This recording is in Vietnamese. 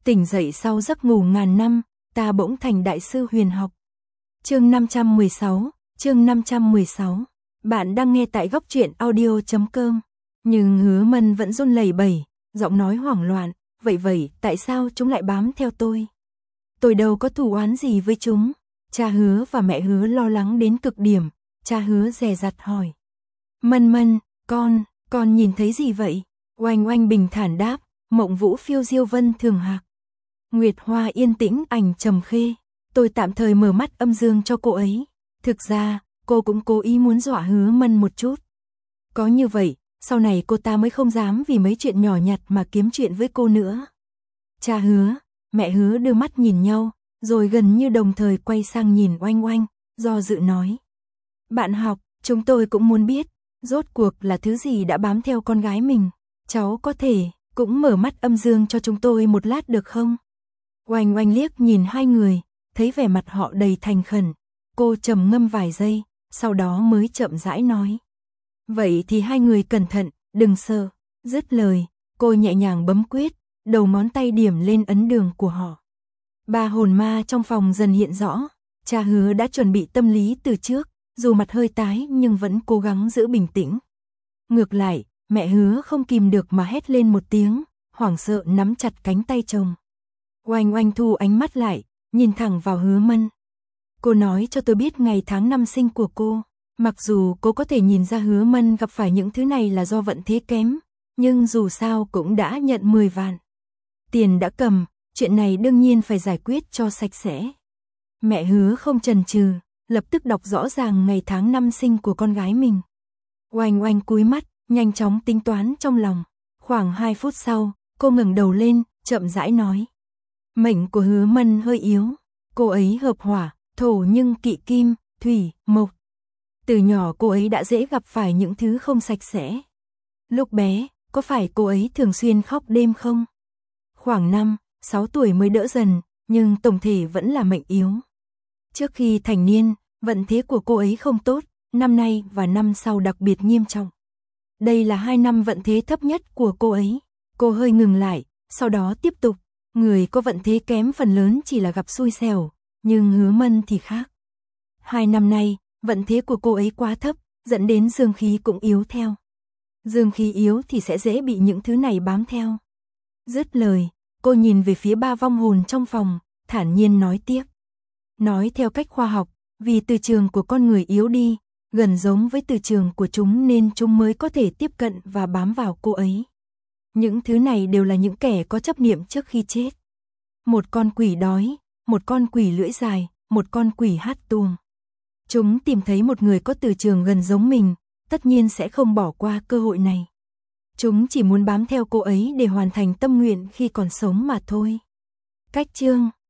Tỉnh dậy sau giấc ngủ ngàn năm, ta bỗng thành đại sư huyền học. Chương 516. Bạn đang nghe tại góc truyện audio.com. Nhưng Hứa Mân vẫn run lẩy bẩy, giọng nói hoảng loạn, vậy tại sao chúng lại bám theo tôi? Tôi đâu có thù oán gì với chúng. Cha Hứa và mẹ Hứa lo lắng đến cực điểm, cha Hứa dè dặt hỏi. Mân, con nhìn thấy gì vậy? Oanh Oanh bình thản đáp, mộng vũ phiêu diêu vân thường hạc. Nguyệt hoa yên tĩnh ảnh trầm khê. Tôi tạm thời mở mắt âm dương cho cô ấy. Thực ra, cô cũng cố ý muốn dọa Hứa Mân một chút. Có như vậy, sau này cô ta mới không dám vì mấy chuyện nhỏ nhặt mà kiếm chuyện với cô nữa. Cha Hứa, mẹ Hứa đưa mắt nhìn nhau, rồi gần như đồng thời quay sang nhìn Oanh Oanh, do dự nói. Bạn học, chúng tôi cũng muốn biết, rốt cuộc là thứ gì đã bám theo con gái mình. Cháu có thể, cũng mở mắt âm dương cho chúng tôi một lát được không? Oanh Oanh liếc nhìn hai người, thấy vẻ mặt họ đầy thành khẩn. Cô trầm ngâm vài giây, sau đó mới chậm rãi nói. Vậy thì hai người cẩn thận, đừng sợ. Dứt lời, cô nhẹ nhàng bấm quyết, đầu ngón tay điểm lên ấn đường của họ. Ba hồn ma trong phòng dần hiện rõ. Cha Hứa đã chuẩn bị tâm lý từ trước, dù mặt hơi tái nhưng vẫn cố gắng giữ bình tĩnh. Ngược lại, mẹ Hứa không kìm được mà hét lên một tiếng, hoảng sợ nắm chặt cánh tay chồng. Oanh Oanh thu ánh mắt lại, nhìn thẳng vào Hứa Mân. Cô nói cho tôi biết ngày tháng năm sinh của cô. Mặc dù cô có thể nhìn ra Hứa Mân gặp phải những thứ này là do vận thế kém, nhưng dù sao cũng đã nhận 10 vạn. Tiền đã cầm, chuyện này đương nhiên phải giải quyết cho sạch sẽ. Mẹ Hứa không chần chừ, lập tức đọc rõ ràng ngày tháng năm sinh của con gái mình. Oanh Oanh cúi mắt, nhanh chóng tính toán trong lòng. Khoảng 2 phút sau, cô ngẩng đầu lên, chậm rãi nói. Mệnh của Hứa Mân hơi yếu, cô ấy hợp hỏa, thổ nhưng kỵ kim, thủy, mộc. Từ nhỏ cô ấy đã dễ gặp phải những thứ không sạch sẽ. Lúc bé, có phải cô ấy thường xuyên khóc đêm không? Khoảng 5, 6 tuổi mới đỡ dần, nhưng tổng thể vẫn là mệnh yếu. Trước khi thành niên, vận thế của cô ấy không tốt, năm nay và năm sau đặc biệt nghiêm trọng. Đây là 2 năm vận thế thấp nhất của cô ấy. Cô hơi ngừng lại, sau đó tiếp tục. Người có vận thế kém phần lớn chỉ là gặp xui xẻo, nhưng Hứa Mân thì khác. 2 năm nay, vận thế của cô ấy quá thấp, dẫn đến dương khí cũng yếu theo. Dương khí yếu thì sẽ dễ bị những thứ này bám theo. Dứt lời, cô nhìn về phía ba vong hồn trong phòng, thản nhiên nói tiếp. Nói theo cách khoa học, vì từ trường của con người yếu đi, gần giống với từ trường của chúng nên chúng mới có thể tiếp cận và bám vào cô ấy. Những thứ này đều là những kẻ có chấp niệm trước khi chết. Một con quỷ đói, một con quỷ lưỡi dài, một con quỷ hát tuồng. Chúng tìm thấy một người có từ trường gần giống mình, tất nhiên sẽ không bỏ qua cơ hội này. Chúng chỉ muốn bám theo cô ấy để hoàn thành tâm nguyện khi còn sống mà thôi. Cách chương